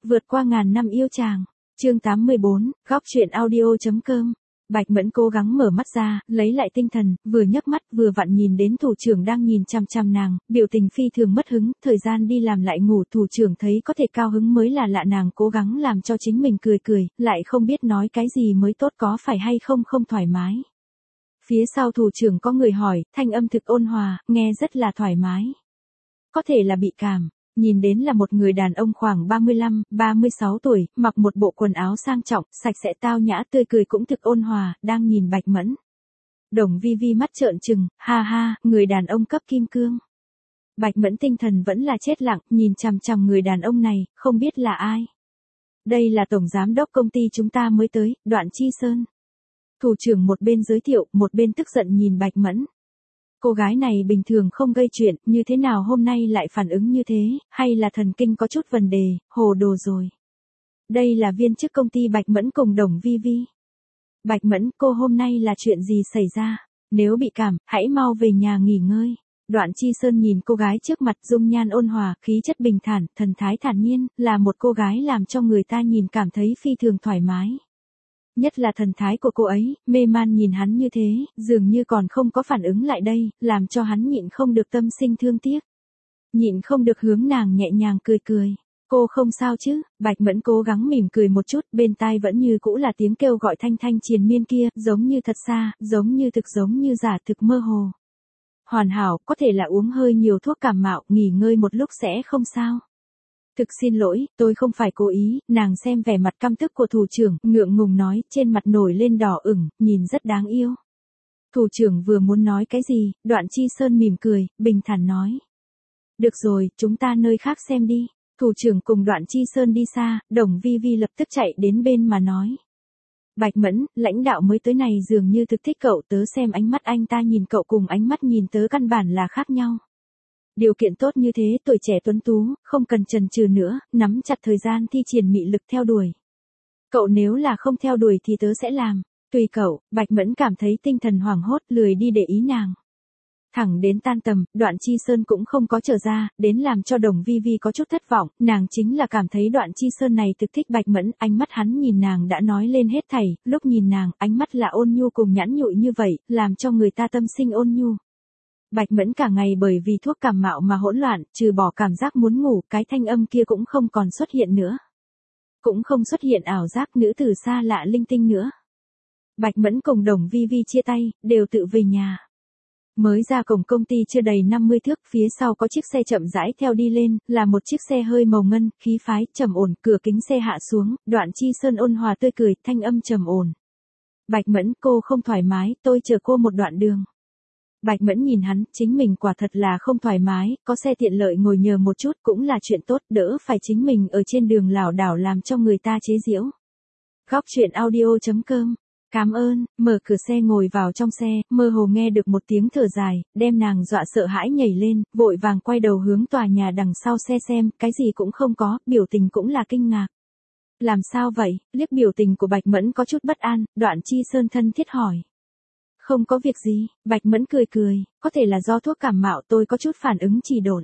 Vượt qua ngàn năm yêu chàng. Chương 84, góc truyện audio.com. Bạch Mẫn cố gắng mở mắt ra, lấy lại tinh thần, vừa nhấc mắt vừa vặn nhìn đến thủ trưởng đang nhìn chằm chằm nàng, biểu tình phi thường mất hứng, thời gian đi làm lại ngủ, thủ trưởng thấy có thể cao hứng mới là lạ, nàng cố gắng làm cho chính mình cười cười, lại không biết nói cái gì mới tốt, có phải hay không không thoải mái. Phía sau thủ trưởng có người hỏi, thanh âm thực ôn hòa, nghe rất là thoải mái. Có thể là bị cảm. Nhìn đến là một người đàn ông khoảng 35, 36 tuổi, mặc một bộ quần áo sang trọng, sạch sẽ tao nhã, tươi cười cũng thực ôn hòa, đang nhìn Bạch Mẫn. Đồng Vi Vi mắt trợn trừng, ha ha, người đàn ông cấp kim cương. Bạch Mẫn tinh thần vẫn là chết lặng, nhìn chằm chằm người đàn ông này, không biết là ai. Đây là tổng giám đốc công ty chúng ta mới tới, Đoạn Chi Sơn. Thủ trưởng một bên giới thiệu, một bên tức giận nhìn Bạch Mẫn. Cô gái này bình thường không gây chuyện, như thế nào hôm nay lại phản ứng như thế, hay là thần kinh có chút vấn đề, hồ đồ rồi. Đây là viên chức công ty Bạch Mẫn cùng Đồng Vi Vi. Bạch Mẫn, cô hôm nay là chuyện gì xảy ra? Nếu bị cảm, hãy mau về nhà nghỉ ngơi. Đoạn Chi Sơn nhìn cô gái trước mặt, dung nhan ôn hòa, khí chất bình thản, thần thái thản nhiên, là một cô gái làm cho người ta nhìn cảm thấy phi thường thoải mái. Nhất là thần thái của cô ấy, mê man nhìn hắn như thế, dường như còn không có phản ứng lại đây, làm cho hắn nhịn không được tâm sinh thương tiếc. Nhịn không được hướng nàng nhẹ nhàng cười cười. Cô không sao chứ? Bạch Mẫn cố gắng mỉm cười một chút, bên tai vẫn như cũ là tiếng kêu gọi thanh thanh triền miên kia, giống như thật xa, giống như thực giống như giả thực mơ hồ. Hoàn hảo, có thể là uống hơi nhiều thuốc cảm mạo, nghỉ ngơi một lúc sẽ không sao. Thực xin lỗi, tôi không phải cố ý, nàng xem vẻ mặt căm tức của thủ trưởng, ngượng ngùng nói, trên mặt nổi lên đỏ ửng, nhìn rất đáng yêu. Thủ trưởng vừa muốn nói cái gì, Đoạn Chi Sơn mỉm cười, bình thản nói. Được rồi, chúng ta nơi khác xem đi. Thủ trưởng cùng Đoạn Chi Sơn đi xa, Đồng Vi Vi lập tức chạy đến bên mà nói. Bạch Mẫn, lãnh đạo mới tới này dường như thực thích cậu, tớ xem ánh mắt anh ta nhìn cậu cùng ánh mắt nhìn tớ căn bản là khác nhau. Điều kiện tốt như thế, tuổi trẻ tuấn tú, không cần chần chừ nữa, nắm chặt thời gian thi triển mị lực theo đuổi. Cậu nếu là không theo đuổi thì tớ sẽ làm. Tùy cậu. Bạch Mẫn cảm thấy tinh thần hoảng hốt, lười đi để ý nàng. Thẳng đến tan tầm, Đoạn Chi Sơn cũng không có trở ra, đến làm cho Đồng Vi Vi có chút thất vọng, nàng chính là cảm thấy Đoạn Chi Sơn này thực thích Bạch Mẫn, ánh mắt hắn nhìn nàng đã nói lên hết thảy, lúc nhìn nàng, ánh mắt là ôn nhu cùng nhẵn nhụi như vậy, làm cho người ta tâm sinh ôn nhu. Bạch Mẫn cả ngày bởi vì thuốc cảm mạo mà hỗn loạn, trừ bỏ cảm giác muốn ngủ, cái thanh âm kia cũng không còn xuất hiện nữa. Cũng không xuất hiện ảo giác nữ tử xa lạ linh tinh nữa. Bạch Mẫn cùng Đồng Vi Vi chia tay, đều tự về nhà. Mới ra cổng công ty chưa đầy 50 thước, phía sau có chiếc xe chậm rãi theo đi lên, là một chiếc xe hơi màu ngân, khí phái, trầm ổn, cửa kính xe hạ xuống, Đoạn Chi Sơn ôn hòa tươi cười, thanh âm trầm ổn. Bạch Mẫn, cô không thoải mái, tôi chờ cô một đoạn đường. Bạch Mẫn nhìn hắn, chính mình quả thật là không thoải mái, có xe tiện lợi ngồi nhờ một chút cũng là chuyện tốt, đỡ phải chính mình ở trên đường lảo đảo làm cho người ta chế giễu. Góc truyện audio.com. Cảm ơn, mở cửa xe ngồi vào trong xe, mơ hồ nghe được một tiếng thở dài, đem nàng dọa sợ hãi nhảy lên, vội vàng quay đầu hướng tòa nhà đằng sau xe xem, cái gì cũng không có, biểu tình cũng là kinh ngạc. Làm sao vậy? Liếc biểu tình của Bạch Mẫn có chút bất an, Đoạn Chi Sơn thân thiết hỏi. Không có việc gì, Bạch Mẫn cười cười, có thể là do thuốc cảm mạo, tôi có chút phản ứng trì độn.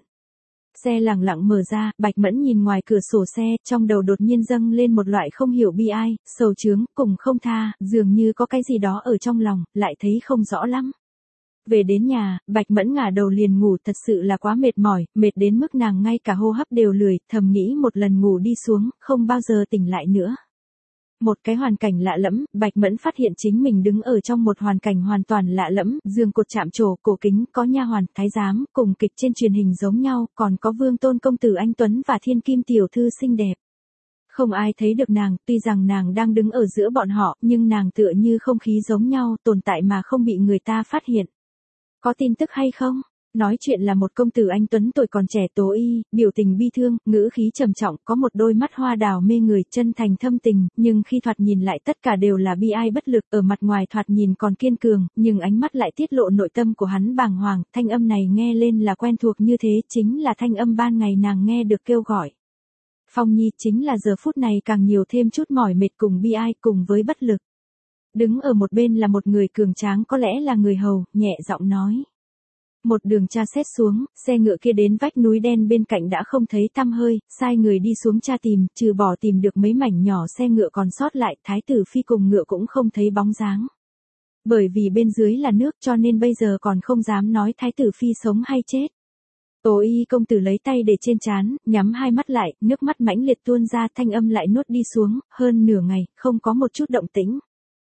Xe lẳng lặng mở ra, Bạch Mẫn nhìn ngoài cửa sổ xe, trong đầu đột nhiên dâng lên một loại không hiểu bi ai, sầu chướng, cùng không tha, dường như có cái gì đó ở trong lòng, lại thấy không rõ lắm. Về đến nhà, Bạch Mẫn ngả đầu liền ngủ, thật sự là quá mệt mỏi, mệt đến mức nàng ngay cả hô hấp đều lười, thầm nghĩ một lần ngủ đi xuống, không bao giờ tỉnh lại nữa. Một cái hoàn cảnh lạ lẫm, Bạch Mẫn phát hiện chính mình đứng ở trong một hoàn cảnh hoàn toàn lạ lẫm, giường cột chạm trổ, cổ kính, có nha hoàn, thái giám, cùng kịch trên truyền hình giống nhau, còn có Vương Tôn công tử anh tuấn và Thiên Kim tiểu thư xinh đẹp. Không ai thấy được nàng, tuy rằng nàng đang đứng ở giữa bọn họ, nhưng nàng tựa như không khí giống nhau, tồn tại mà không bị người ta phát hiện. Có tin tức hay không? Nói chuyện là một công tử anh tuấn tuổi còn trẻ tố y, biểu tình bi thương, ngữ khí trầm trọng, có một đôi mắt hoa đào mê người, chân thành thâm tình, nhưng khi thoạt nhìn lại tất cả đều là bi ai bất lực, ở mặt ngoài thoạt nhìn còn kiên cường, nhưng ánh mắt lại tiết lộ nội tâm của hắn bàng hoàng, thanh âm này nghe lên là quen thuộc như thế, chính là thanh âm ban ngày nàng nghe được kêu gọi. Phong Nhi, chính là giờ phút này càng nhiều thêm chút mỏi mệt cùng bi ai cùng với bất lực. Đứng ở một bên là một người cường tráng, có lẽ là người hầu, nhẹ giọng nói. Một đường tra xét xuống, xe ngựa kia đến vách núi đen bên cạnh đã không thấy tăm hơi, sai người đi xuống tra tìm, trừ bỏ tìm được mấy mảnh nhỏ xe ngựa còn sót lại, thái tử phi cùng ngựa cũng không thấy bóng dáng. Bởi vì bên dưới là nước cho nên bây giờ còn không dám nói thái tử phi sống hay chết. Tố y công tử lấy tay để trên trán, nhắm hai mắt lại, nước mắt mãnh liệt tuôn ra, thanh âm lại nuốt đi xuống, hơn nửa ngày, không có một chút động tĩnh.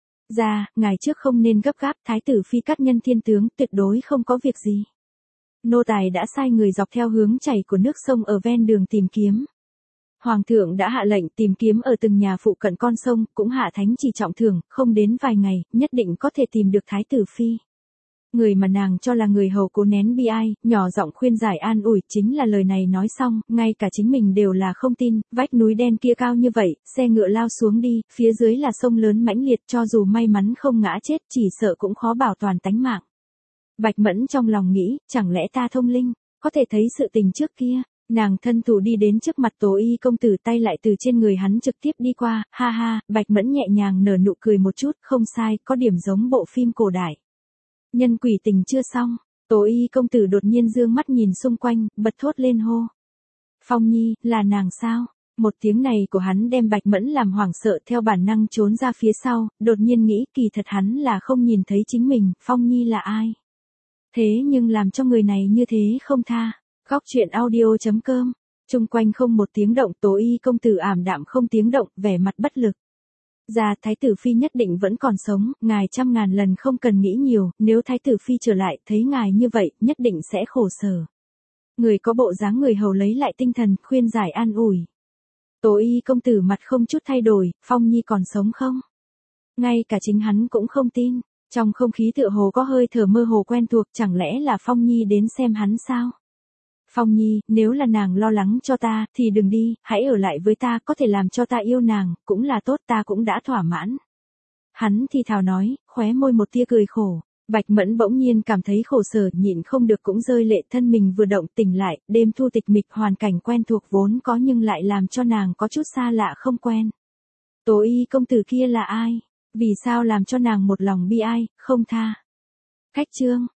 Ngài trước không nên gấp gáp, thái tử phi cát nhân thiên tướng, tuyệt đối không có việc gì. Nô tài đã sai người dọc theo hướng chảy của nước sông ở ven đường tìm kiếm. Hoàng thượng đã hạ lệnh tìm kiếm ở từng nhà phụ cận con sông, cũng hạ thánh chỉ trọng thưởng, không đến vài ngày, nhất định có thể tìm được thái tử phi. Người mà nàng cho là người hầu cố nén bi ai, nhỏ giọng khuyên giải an ủi, chính là lời này nói xong, ngay cả chính mình đều là không tin, vách núi đen kia cao như vậy, xe ngựa lao xuống đi, phía dưới là sông lớn mãnh liệt, cho dù may mắn không ngã chết, chỉ sợ cũng khó bảo toàn tánh mạng. Bạch Mẫn trong lòng nghĩ, chẳng lẽ ta thông linh, có thể thấy sự tình trước kia. Nàng thân thủ đi đến trước mặt Tố y công tử, tay lại từ trên người hắn trực tiếp đi qua, ha ha, Bạch Mẫn nhẹ nhàng nở nụ cười một chút, không sai, có điểm giống bộ phim cổ đại. Nhân quỷ tình chưa xong, Tố y công tử đột nhiên dương mắt nhìn xung quanh, bật thốt lên hô. Phong Nhi, là nàng sao? Một tiếng này của hắn đem Bạch Mẫn làm hoảng sợ, theo bản năng trốn ra phía sau, đột nhiên nghĩ kỳ thật hắn là không nhìn thấy chính mình, Phong Nhi là ai? Thế nhưng làm cho người này như thế không tha. Góc truyện audio.com, chung quanh không một tiếng động, Tố y công tử ảm đạm không tiếng động, vẻ mặt bất lực. Thái tử phi nhất định vẫn còn sống, ngài trăm ngàn lần không cần nghĩ nhiều, nếu thái tử phi trở lại, thấy ngài như vậy, nhất định sẽ khổ sở. Người có bộ dáng người hầu lấy lại tinh thần, khuyên giải an ủi. Tố y công tử mặt không chút thay đổi, Phong Nhi còn sống không? Ngay cả chính hắn cũng không tin, trong không khí tựa hồ có hơi thở mơ hồ quen thuộc, chẳng lẽ là Phong Nhi đến xem hắn sao? Phong Nhi, nếu là nàng lo lắng cho ta, thì đừng đi, hãy ở lại với ta, có thể làm cho ta yêu nàng, cũng là tốt, ta cũng đã thỏa mãn. Hắn thì thào nói, khóe môi một tia cười khổ. Bạch Mẫn bỗng nhiên cảm thấy khổ sở, nhịn không được cũng rơi lệ, thân mình vừa động tỉnh lại, đêm thu tịch mịch, hoàn cảnh quen thuộc vốn có nhưng lại làm cho nàng có chút xa lạ không quen. Tố y công tử kia là ai? Vì sao làm cho nàng một lòng bi ai, không tha? Cách chương